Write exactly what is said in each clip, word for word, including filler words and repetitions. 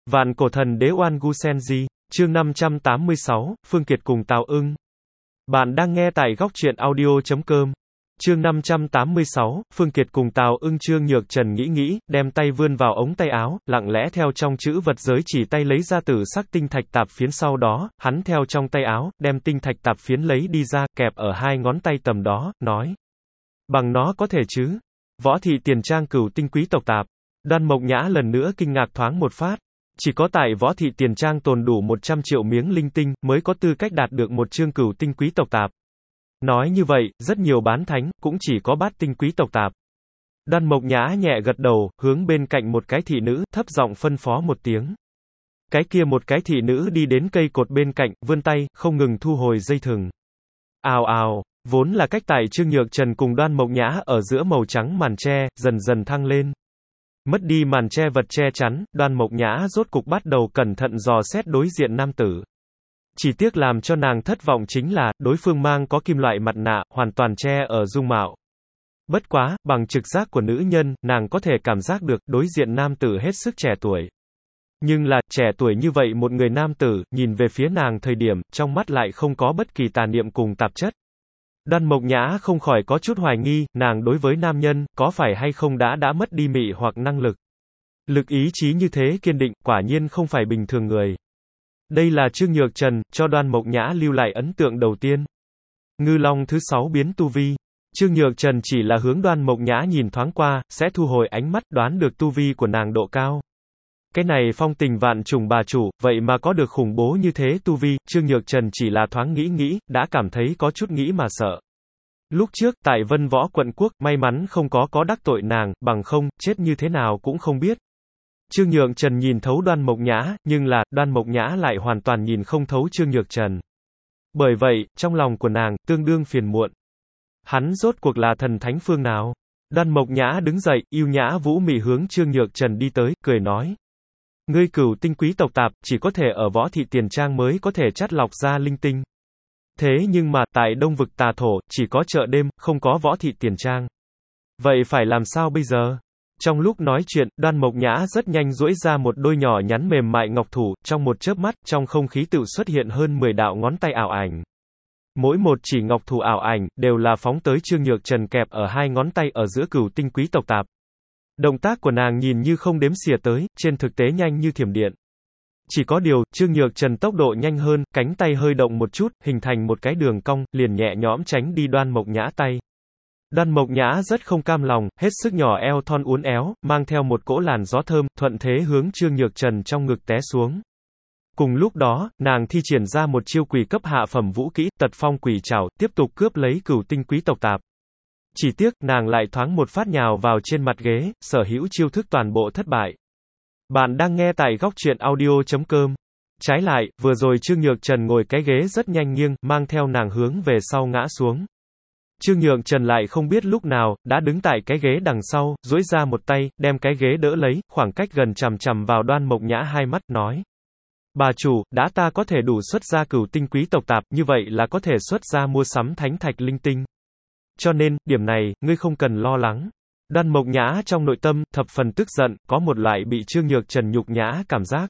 Vạn cổ thần đế Oan Gu Senji, chương năm trăm tám mươi sáu, Phương Kiệt cùng Tào Ưng. Bạn đang nghe tại góc truyện audio chấm com. Chương năm trăm tám mươi sáu, Phương Kiệt cùng Tào Ưng. Trương Nhược Trần nghĩ nghĩ, đem tay vươn vào ống tay áo, lặng lẽ theo trong chữ vật giới chỉ tay lấy ra tử sắc tinh thạch tạp phiến, sau đó, hắn theo trong tay áo, đem tinh thạch tạp phiến lấy đi ra, kẹp ở hai ngón tay tầm đó, nói. Bằng nó có thể chứ? Võ thị tiền trang cửu tinh quý tộc tạp. Đoan Mộc Nhã lần nữa kinh ngạc thoáng một phát. Chỉ có tại Võ thị tiền trang tồn đủ một trăm triệu miếng linh tinh, mới có tư cách đạt được một chương cửu tinh quý tộc tạp. Nói như vậy, rất nhiều bán thánh, cũng chỉ có bát tinh quý tộc tạp. Đoan Mộc Nhã nhẹ gật đầu, hướng bên cạnh một cái thị nữ, thấp giọng phân phó một tiếng. Cái kia một cái thị nữ đi đến cây cột bên cạnh, vươn tay, không ngừng thu hồi dây thừng. Ào ào, vốn là cách tại Trương Nhược Trần cùng Đoan Mộc Nhã ở giữa màu trắng màn tre, dần dần thăng lên. Mất đi màn che vật che chắn, Đoan Mộc Nhã rốt cục bắt đầu cẩn thận dò xét đối diện nam tử. Chỉ tiếc làm cho nàng thất vọng chính là, đối phương mang có kim loại mặt nạ, hoàn toàn che ở dung mạo. Bất quá, bằng trực giác của nữ nhân, nàng có thể cảm giác được, đối diện nam tử hết sức trẻ tuổi. Nhưng là, trẻ tuổi như vậy một người nam tử, nhìn về phía nàng thời điểm, trong mắt lại không có bất kỳ tà niệm cùng tạp chất. Đoan Mộc Nhã không khỏi có chút hoài nghi, nàng đối với nam nhân, có phải hay không đã đã mất đi mị hoặc năng lực. Lực ý chí như thế kiên định, quả nhiên không phải bình thường người. Đây là Trương Nhược Trần, cho Đoan Mộc Nhã lưu lại ấn tượng đầu tiên. Ngư Long thứ sáu biến tu vi. Trương Nhược Trần chỉ là hướng Đoan Mộc Nhã nhìn thoáng qua, sẽ thu hồi ánh mắt, đoán được tu vi của nàng độ cao. Cái này phong tình vạn trùng bà chủ, vậy mà có được khủng bố như thế tu vi, Trương Nhược Trần chỉ là thoáng nghĩ nghĩ, đã cảm thấy có chút nghĩ mà sợ. Lúc trước, tại Vân Võ quận quốc, may mắn không có có đắc tội nàng, bằng không, chết như thế nào cũng không biết. Trương Nhược Trần nhìn thấu Đoan Mộc Nhã, nhưng là, Đoan Mộc Nhã lại hoàn toàn nhìn không thấu Trương Nhược Trần. Bởi vậy, trong lòng của nàng, tương đương phiền muộn. Hắn rốt cuộc là thần thánh phương nào? Đoan Mộc Nhã đứng dậy, yêu nhã vũ mị hướng Trương Nhược Trần đi tới, cười nói. Ngươi cửu tinh quý tộc tạp, chỉ có thể ở Võ thị tiền trang mới có thể chắt lọc ra linh tinh. Thế nhưng mà, tại Đông vực tà thổ, chỉ có chợ đêm, không có Võ thị tiền trang. Vậy phải làm sao bây giờ? Trong lúc nói chuyện, Đoan Mộc Nhã rất nhanh duỗi ra một đôi nhỏ nhắn mềm mại ngọc thủ, trong một chớp mắt, trong không khí tự xuất hiện hơn mười đạo ngón tay ảo ảnh. Mỗi một chỉ ngọc thủ ảo ảnh, đều là phóng tới Trương Nhược Trần kẹp ở hai ngón tay ở giữa cửu tinh quý tộc tạp. Động tác của nàng nhìn như không đếm xỉa tới, trên thực tế nhanh như thiểm điện. Chỉ có điều, Trương Nhược Trần tốc độ nhanh hơn, cánh tay hơi động một chút, hình thành một cái đường cong, liền nhẹ nhõm tránh đi Đoan Mộc Nhã tay. Đoan Mộc Nhã rất không cam lòng, hết sức nhỏ eo thon uốn éo, mang theo một cỗ làn gió thơm, thuận thế hướng Trương Nhược Trần trong ngực té xuống. Cùng lúc đó, nàng thi triển ra một chiêu quỷ cấp hạ phẩm vũ kỹ, Tật Phong Quỷ Trảo, tiếp tục cướp lấy cửu tinh quý tộc tạp. Chỉ tiếc, nàng lại thoáng một phát nhào vào trên mặt ghế, sở hữu chiêu thức toàn bộ thất bại. Bạn đang nghe tại góc truyện audio chấm com. Trái lại, vừa rồi Trương Nhược Trần ngồi cái ghế rất nhanh nghiêng, mang theo nàng hướng về sau ngã xuống. Trương Nhược Trần lại không biết lúc nào, đã đứng tại cái ghế đằng sau, duỗi ra một tay, đem cái ghế đỡ lấy, khoảng cách gần chằm chằm vào Đoan Mộc Nhã hai mắt, nói. Bà chủ, đã ta có thể đủ xuất ra cửu tinh quý tộc tạp, như vậy là có thể xuất ra mua sắm thánh thạch linh tinh. Cho nên, điểm này, ngươi không cần lo lắng. Đoan Mộc Nhã trong nội tâm, thập phần tức giận, có một loại bị Trương Nhược Trần nhục nhã cảm giác.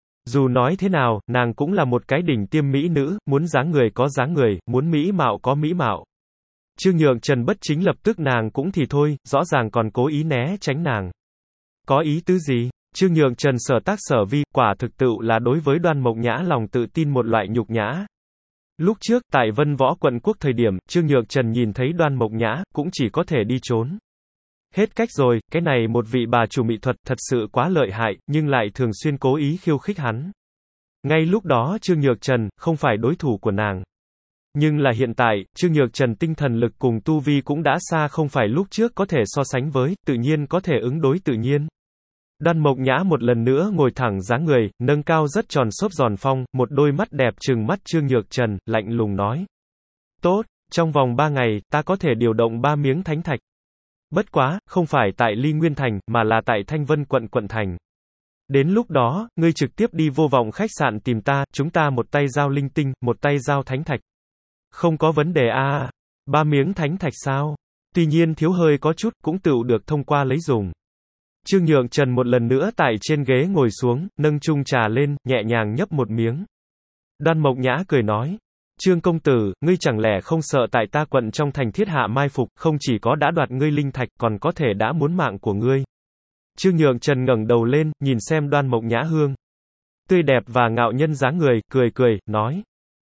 Dù nói thế nào, nàng cũng là một cái đỉnh tiêm mỹ nữ, muốn dáng người có dáng người, muốn mỹ mạo có mỹ mạo. Trương Nhược Trần bất chính lập tức nàng cũng thì thôi, rõ ràng còn cố ý né tránh nàng. Có ý tứ gì? Trương Nhược Trần sở tác sở vi, quả thực tự là đối với Đoan Mộc Nhã lòng tự tin một loại nhục nhã. Lúc trước, tại Vân Võ quận quốc thời điểm, Trương Nhược Trần nhìn thấy Đoan Mộc Nhã, cũng chỉ có thể đi trốn. Hết cách rồi, cái này một vị bà chủ mỹ thuật thật sự quá lợi hại, nhưng lại thường xuyên cố ý khiêu khích hắn. Ngay lúc đó Trương Nhược Trần, không phải đối thủ của nàng. Nhưng là hiện tại, Trương Nhược Trần tinh thần lực cùng tu vi cũng đã xa không phải lúc trước có thể so sánh với, tự nhiên có thể ứng đối tự nhiên. Đoan Mộc Nhã một lần nữa ngồi thẳng dáng người, nâng cao rất tròn xốp giòn phong, một đôi mắt đẹp trừng mắt Trương Nhược Trần, lạnh lùng nói. Tốt, trong vòng ba ngày, ta có thể điều động ba miếng thánh thạch. Bất quá, không phải tại Ly Nguyên Thành, mà là tại Thanh Vân quận quận thành. Đến lúc đó, ngươi trực tiếp đi vô vọng khách sạn tìm ta, chúng ta một tay giao linh tinh, một tay giao thánh thạch. Không có vấn đề a à, ba miếng thánh thạch sao? Tuy nhiên thiếu hơi có chút, cũng tự được thông qua lấy dùng. Trương Nhượng Trần một lần nữa tại trên ghế ngồi xuống, nâng chung trà lên, nhẹ nhàng nhấp một miếng. Đoan Mộc Nhã cười nói, Trương công tử, ngươi chẳng lẽ không sợ tại ta quận trong thành thiết hạ mai phục, không chỉ có đã đoạt ngươi linh thạch, còn có thể đã muốn mạng của ngươi. Trương Nhượng Trần ngẩng đầu lên, nhìn xem Đoan Mộc Nhã hương tươi đẹp và ngạo nhân dáng người, cười cười, nói.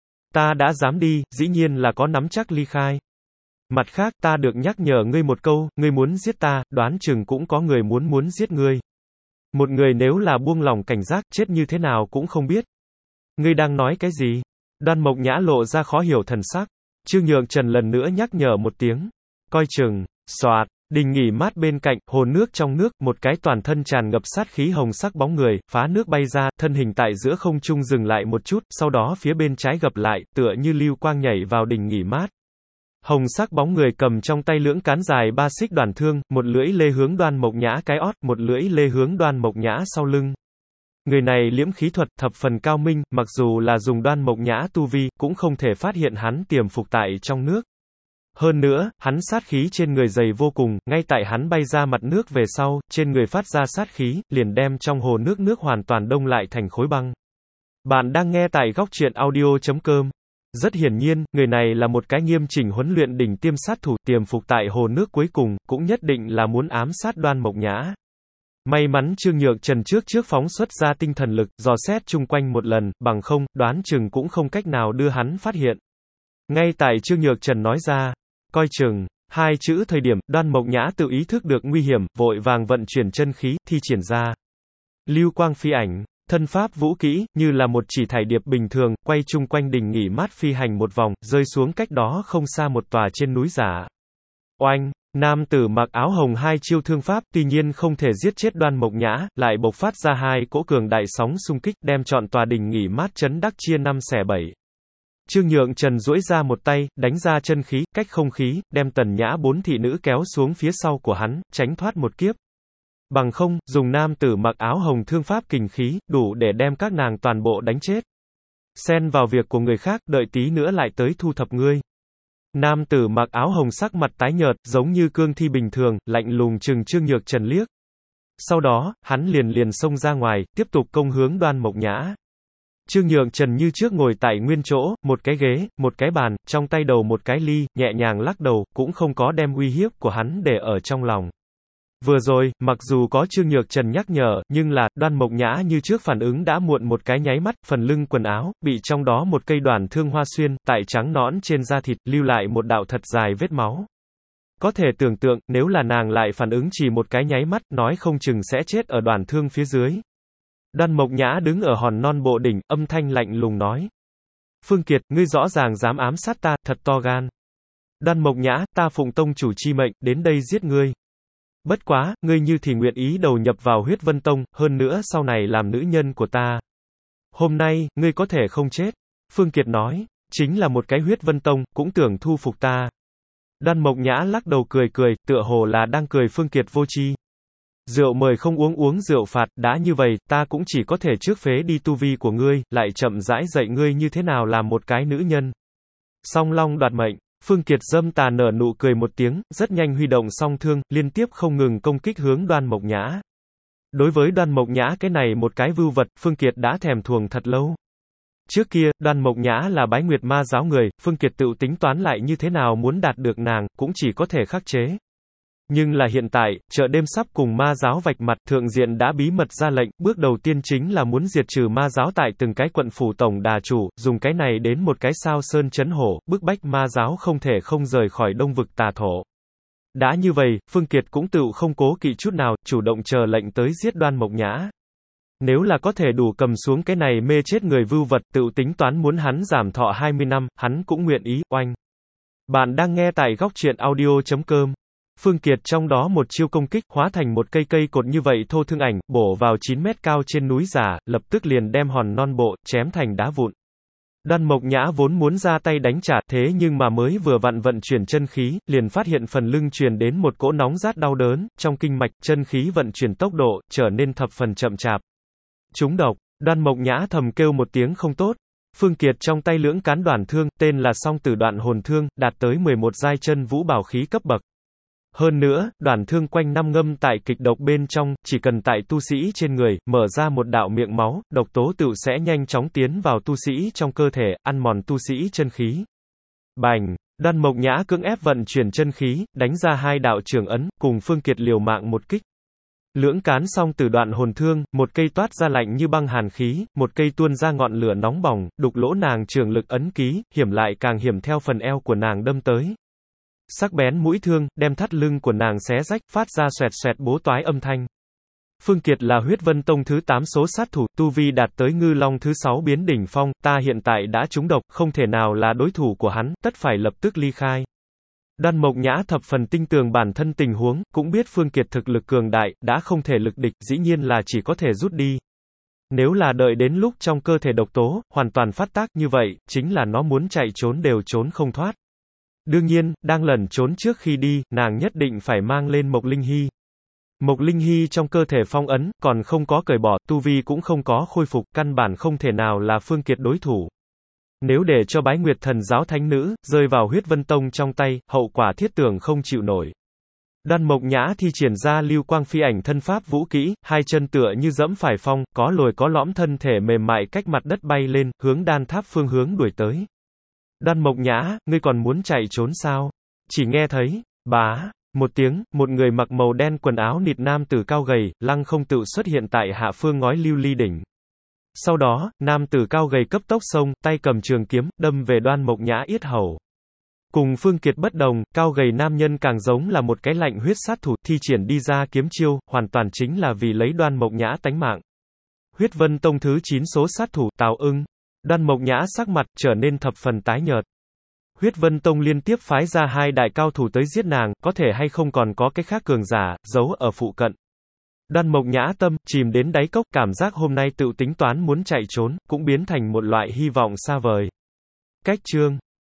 Ta đã dám đi, dĩ nhiên là có nắm chắc ly khai. Mặt khác, ta được nhắc nhở ngươi một câu, ngươi muốn giết ta, đoán chừng cũng có người muốn muốn giết ngươi. Một người nếu là buông lòng cảnh giác, chết như thế nào cũng không biết. Ngươi đang nói cái gì? Đoan Mộc Nhã lộ ra khó hiểu thần sắc. Trương Nhượng Trần lần nữa nhắc nhở một tiếng. Coi chừng, xoạt, đình nghỉ mát bên cạnh, hồ nước trong nước, một cái toàn thân tràn ngập sát khí hồng sắc bóng người, phá nước bay ra, thân hình tại giữa không trung dừng lại một chút, sau đó phía bên trái gập lại, tựa như lưu quang nhảy vào đình nghỉ mát. Hồng sắc bóng người cầm trong tay lưỡng cán dài ba xích đoàn thương, một lưỡi lê hướng Đoan Mộc Nhã cái ót, một lưỡi lê hướng Đoan Mộc Nhã sau lưng. Người này liễm khí thuật thập phần cao minh, mặc dù là dùng Đoan Mộc Nhã tu vi, cũng không thể phát hiện hắn tiềm phục tại trong nước. Hơn nữa, hắn sát khí trên người dày vô cùng, ngay tại hắn bay ra mặt nước về sau, trên người phát ra sát khí, liền đem trong hồ nước nước hoàn toàn đông lại thành khối băng. Bạn đang nghe tại góc truyện audio chấm com. Rất hiển nhiên, người này là một cái nghiêm chỉnh huấn luyện đỉnh tiêm sát thủ, tiềm phục tại hồ nước cuối cùng, cũng nhất định là muốn ám sát Đoan Mộc Nhã. May mắn Trương Nhượng Trần trước trước phóng xuất ra tinh thần lực, dò xét chung quanh một lần, bằng không, đoán chừng cũng không cách nào đưa hắn phát hiện. Ngay tại Trương Nhượng Trần nói ra, coi chừng, hai chữ thời điểm, Đoan Mộc Nhã tự ý thức được nguy hiểm, vội vàng vận chuyển chân khí, thi triển ra. Lưu quang phi ảnh, thân pháp vũ kỹ, như là một chỉ thải điệp bình thường, quay chung quanh đình nghỉ mát phi hành một vòng, rơi xuống cách đó không xa một tòa trên núi giả. Oanh! Nam tử mặc áo hồng hai chiêu thương pháp, tuy nhiên không thể giết chết Đoan Mộc Nhã, lại bộc phát ra hai cỗ cường đại sóng xung kích, đem trọn tòa đình nghỉ mát chấn đắc chia năm xẻ bảy. Trương Nhượng Trần duỗi ra một tay, đánh ra chân khí, cách không khí, đem Tần Nhã bốn thị nữ kéo xuống phía sau của hắn, tránh thoát một kiếp. Bằng không, dùng nam tử mặc áo hồng thương pháp kình khí, đủ để đem các nàng toàn bộ đánh chết. Xen vào việc của người khác, đợi tí nữa lại tới thu thập ngươi. Nam tử mặc áo hồng sắc mặt tái nhợt, giống như cương thi bình thường, lạnh lùng trừng Trương Nhượng Trần liếc. Sau đó, hắn liền liền xông ra ngoài, tiếp tục công hướng Đoan Mộc Nhã. Trương Nhượng Trần như trước ngồi tại nguyên chỗ, một cái ghế, một cái bàn, trong tay đầu một cái ly, nhẹ nhàng lắc đầu, cũng không có đem uy hiếp của hắn để ở trong lòng. Vừa rồi, mặc dù có Trương Nhượng Trần nhắc nhở, nhưng là, Đoan Mộc Nhã như trước phản ứng đã muộn một cái nháy mắt, phần lưng quần áo, bị trong đó một cây đoàn thương hoa xuyên, tại trắng nõn trên da thịt, lưu lại một đạo thật dài vết máu. Có thể tưởng tượng, nếu là nàng lại phản ứng chỉ một cái nháy mắt, nói không chừng sẽ chết ở đoàn thương phía dưới. Đoan Mộc Nhã đứng ở hòn non bộ đỉnh, âm thanh lạnh lùng nói. Phương Kiệt, ngươi rõ ràng dám ám sát ta, thật to gan. Đoan Mộc Nhã, ta phụng tông chủ chi mệnh, đến đây giết ngươi. Bất quá, ngươi như thì nguyện ý đầu nhập vào Huyết Vân Tông, hơn nữa sau này làm nữ nhân của ta. Hôm nay, ngươi có thể không chết. Phương Kiệt nói, chính là một cái Huyết Vân Tông, cũng tưởng thu phục ta. Đoan Mộc Nhã lắc đầu cười cười, tựa hồ là đang cười Phương Kiệt vô tri. Rượu mời không uống uống rượu phạt, đã như vậy, ta cũng chỉ có thể trước phế đi tu vi của ngươi, lại chậm rãi dạy ngươi như thế nào làm một cái nữ nhân. Song long đoạt mệnh. Phương Kiệt dâm tà nở nụ cười một tiếng, rất nhanh huy động song thương, liên tiếp không ngừng công kích hướng Đoan Mộc Nhã. Đối với Đoan Mộc Nhã cái này một cái vưu vật, Phương Kiệt đã thèm thuồng thật lâu. Trước kia, Đoan Mộc Nhã là Bái Nguyệt Ma giáo người, Phương Kiệt tự tính toán lại như thế nào muốn đạt được nàng, cũng chỉ có thể khắc chế. Nhưng là hiện tại, chợ đêm sắp cùng ma giáo vạch mặt, thượng diện đã bí mật ra lệnh, bước đầu tiên chính là muốn diệt trừ ma giáo tại từng cái quận phủ tổng đà chủ, dùng cái này đến một cái sao sơn chấn hổ, bức bách ma giáo không thể không rời khỏi đông vực tà thổ. Đã như vậy, Phương Kiệt cũng tự không cố kỵ chút nào, chủ động chờ lệnh tới giết Đoan Mộc Nhã. Nếu là có thể đủ cầm xuống cái này mê chết người vưu vật, tự tính toán muốn hắn giảm thọ hai mươi năm, hắn cũng nguyện ý, oanh. Bạn đang nghe tại góc truyện audio chấm com. Phương Kiệt trong đó một chiêu công kích, hóa thành một cây cây cột như vậy thô thương ảnh, bổ vào chín mét cao trên núi giả, lập tức liền đem hòn non bộ, chém thành đá vụn. Đoan Mộc Nhã vốn muốn ra tay đánh trả, thế nhưng mà mới vừa vặn vận chuyển chân khí, liền phát hiện phần lưng truyền đến một cỗ nóng rát đau đớn, trong kinh mạch, chân khí vận chuyển tốc độ, trở nên thập phần chậm chạp. Trúng độc, Đoan Mộc Nhã thầm kêu một tiếng không tốt. Phương Kiệt trong tay lưỡng cán đoàn thương, tên là Song Tử Đoạn Hồn Thương, đạt tới mười một giai chân vũ bảo khí cấp bậc. Hơn nữa, đoàn thương quanh năm ngâm tại kịch độc bên trong, chỉ cần tại tu sĩ trên người, mở ra một đạo miệng máu, độc tố tựu sẽ nhanh chóng tiến vào tu sĩ trong cơ thể, ăn mòn tu sĩ chân khí. Bành! Đoan Mộc Nhã cưỡng ép vận chuyển chân khí, đánh ra hai đạo trường ấn, cùng Phương Kiệt liều mạng một kích. Lưỡng cán song tử đoạn hồn thương, một cây toát ra lạnh như băng hàn khí, một cây tuôn ra ngọn lửa nóng bỏng, đục lỗ nàng trường lực ấn ký, hiểm lại càng hiểm theo phần eo của nàng đâm tới. Sắc bén mũi thương, đem thắt lưng của nàng xé rách, phát ra xoẹt xoẹt bố toái âm thanh. Phương Kiệt là Huyết Vân Tông thứ tám số sát thủ, tu vi đạt tới Ngư Long thứ sáu biến đỉnh phong, ta hiện tại đã trúng độc, không thể nào là đối thủ của hắn, tất phải lập tức ly khai. Đoan Mộc Nhã thập phần tinh tường bản thân tình huống, cũng biết Phương Kiệt thực lực cường đại, đã không thể lực địch, dĩ nhiên là chỉ có thể rút đi. Nếu là đợi đến lúc trong cơ thể độc tố, hoàn toàn phát tác như vậy, chính là nó muốn chạy trốn đều trốn không thoát. Đương nhiên, đang lẩn trốn trước khi đi, nàng nhất định phải mang lên Mộc Linh Hy. Mộc Linh Hy trong cơ thể phong ấn, còn không có cởi bỏ, tu vi cũng không có khôi phục, căn bản không thể nào là Phương Kiệt đối thủ. Nếu để cho Bái Nguyệt Thần giáo thánh nữ, rơi vào Huyết Vân Tông trong tay, hậu quả thiết tưởng không chịu nổi. Đoan Mộc Nhã thi triển ra lưu quang phi ảnh thân pháp vũ kỹ, hai chân tựa như dẫm phải phong, có lồi có lõm thân thể mềm mại cách mặt đất bay lên, hướng đan tháp phương hướng đuổi tới. Đoan Mộc Nhã, ngươi còn muốn chạy trốn sao? Chỉ nghe thấy, bá, một tiếng, một người mặc màu đen quần áo nịt nam tử cao gầy, lăng không tự xuất hiện tại hạ phương ngói lưu ly đỉnh. Sau đó, nam tử cao gầy cấp tốc xông, tay cầm trường kiếm, đâm về Đoan Mộc Nhã yết hầu. Cùng Phương Kiệt bất đồng, cao gầy nam nhân càng giống là một cái lạnh huyết sát thủ, thi triển đi ra kiếm chiêu, hoàn toàn chính là vì lấy Đoan Mộc Nhã tánh mạng. Huyết Vân Tông thứ chín số sát thủ, Tào Ưng. Đoan Mộc Nhã sắc mặt, trở nên thập phần tái nhợt. Huyết Vân Tông liên tiếp phái ra hai đại cao thủ tới giết nàng, có thể hay không còn có cái khác cường giả, giấu ở phụ cận. Đoan Mộc Nhã tâm, chìm đến đáy cốc, cảm giác hôm nay tự tính toán muốn chạy trốn, cũng biến thành một loại hy vọng xa vời. Cách chương